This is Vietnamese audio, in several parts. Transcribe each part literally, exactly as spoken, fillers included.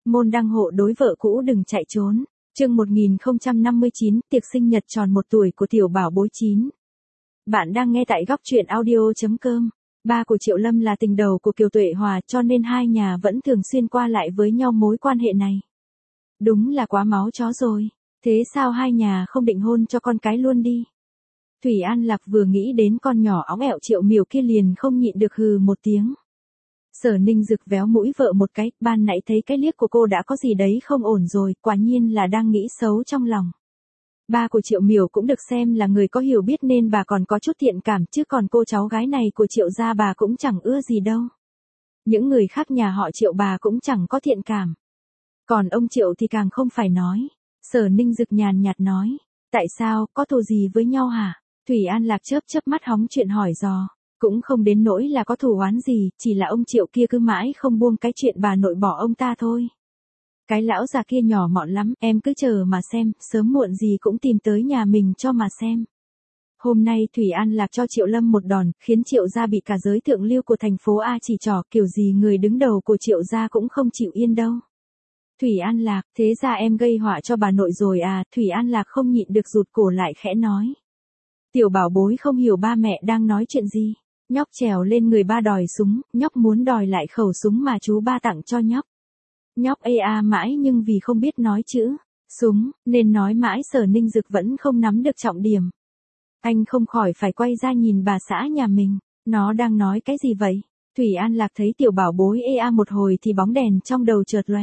Môn đăng hộ đối vợ cũ đừng chạy trốn. Chương một nghìn không trăm năm mươi chín, tiệc sinh nhật tròn một tuổi của tiểu bảo bối chín. Bạn đang nghe tại góc truyện audio chấm com. Ba của Triệu Lâm là tình đầu của Kiều Tuệ Hòa, cho nên hai nhà vẫn thường xuyên qua lại với nhau mối quan hệ này. Đúng là quá máu chó rồi. Thế sao hai nhà không định hôn cho con cái luôn đi? Thủy An Lạc vừa nghĩ đến con nhỏ óng ẹo Triệu Miểu kia liền không nhịn được hừ một tiếng. Sở Ninh Dực véo mũi vợ một cái, ban nãy thấy cái liếc của cô đã có gì đấy không ổn rồi, quả nhiên là đang nghĩ xấu trong lòng. Ba của Triệu Miểu cũng được xem là người có hiểu biết nên bà còn có chút thiện cảm, chứ còn cô cháu gái này của Triệu gia bà cũng chẳng ưa gì đâu. Những người khác nhà họ Triệu bà cũng chẳng có thiện cảm. Còn ông Triệu thì càng không phải nói. Sở Ninh Dực nhàn nhạt nói, tại sao, có thù gì với nhau hả? Thủy An Lạc chớp chớp mắt hóng chuyện hỏi dò. Cũng không đến nỗi là có thù oán gì, chỉ là ông Triệu kia cứ mãi không buông cái chuyện bà nội bỏ ông ta thôi. Cái lão già kia nhỏ mọn lắm, em cứ chờ mà xem, sớm muộn gì cũng tìm tới nhà mình cho mà xem. Hôm nay Thủy An Lạc cho Triệu Lâm một đòn, khiến Triệu gia bị cả giới thượng lưu của thành phố A chỉ trỏ, kiểu gì người đứng đầu của Triệu gia cũng không chịu yên đâu. Thủy An Lạc, thế ra em gây họa cho bà nội rồi à? Thủy An Lạc không nhịn được rụt cổ lại khẽ nói. Tiểu bảo bối không hiểu ba mẹ đang nói chuyện gì. Nhóc trèo lên người ba đòi súng, nhóc muốn đòi lại khẩu súng mà chú ba tặng cho nhóc. Nhóc ê a mãi nhưng vì không biết nói chữ súng, nên nói mãi. Sở Ninh Dực vẫn không nắm được trọng điểm. Anh không khỏi phải quay ra nhìn bà xã nhà mình, nó đang nói cái gì vậy? Thủy An Lạc thấy tiểu bảo bối ê a một hồi thì bóng đèn trong đầu chợt lóe.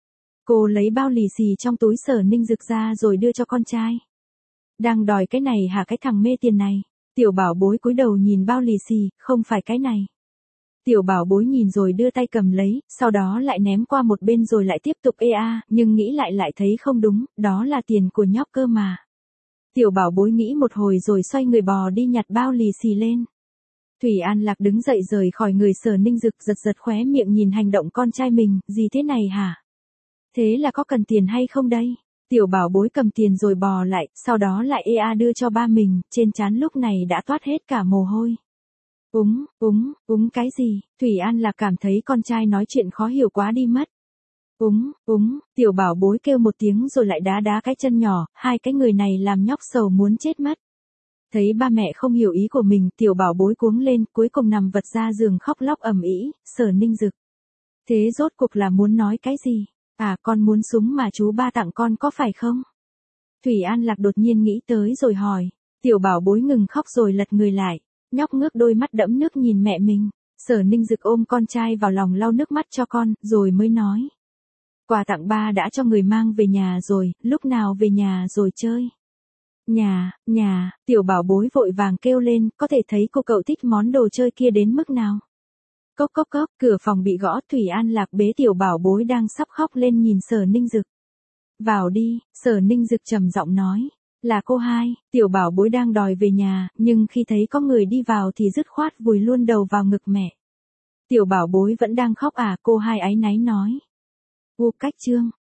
Cô lấy bao lì xì trong túi Sở Ninh Dực ra rồi đưa cho con trai. Đang đòi cái này hả cái thằng mê tiền này? Tiểu bảo bối cúi đầu nhìn bao lì xì, không phải cái này. Tiểu bảo bối nhìn rồi đưa tay cầm lấy, sau đó lại ném qua một bên rồi lại tiếp tục ê a, nhưng nghĩ lại lại thấy không đúng, đó là tiền của nhóc cơ mà. Tiểu bảo bối nghĩ một hồi rồi xoay người bò đi nhặt bao lì xì lên. Thủy An Lạc đứng dậy rời khỏi người Sở Ninh Dực, giật giật khóe miệng nhìn hành động con trai mình, gì thế này hả? Thế là có cần tiền hay không đây? Tiểu bảo bối cầm tiền rồi bò lại, sau đó lại ê a đưa cho ba mình, trên trán lúc này đã toát hết cả mồ hôi. Úng, úng, úng cái gì? Thủy An Lạc cảm thấy con trai nói chuyện khó hiểu quá đi mất. Úng, úng, tiểu bảo bối kêu một tiếng rồi lại đá đá cái chân nhỏ, hai cái người này làm nhóc sầu muốn chết mất. Thấy ba mẹ không hiểu ý của mình, tiểu bảo bối cuống lên, cuối cùng nằm vật ra giường khóc lóc ầm ĩ. Sở Ninh Dực. Thế rốt cuộc là muốn nói cái gì? À, con muốn súng mà chú ba tặng con có phải không? Thủy An Lạc đột nhiên nghĩ tới rồi hỏi. Tiểu bảo bối ngừng khóc rồi lật người lại. Nhóc ngước đôi mắt đẫm nước nhìn mẹ mình. Sở Ninh Dực ôm con trai vào lòng lau nước mắt cho con, rồi mới nói. Quà tặng ba đã cho người mang về nhà rồi, lúc nào về nhà rồi chơi? Nhà, nhà, tiểu bảo bối vội vàng kêu lên, có thể thấy cô cậu thích món đồ chơi kia đến mức nào. Cốc cốc cốc, cửa phòng bị gõ. Thủy An Lạc bế tiểu bảo bối đang sắp khóc lên nhìn Sở Ninh Dực. Vào đi, Sở Ninh Dực trầm giọng nói. Là cô hai. Tiểu bảo bối đang đòi về nhà, nhưng khi thấy có người đi vào thì dứt khoát vùi luôn đầu vào ngực mẹ. Tiểu bảo bối vẫn đang khóc à? Cô hai áy náy nói. U cách chương,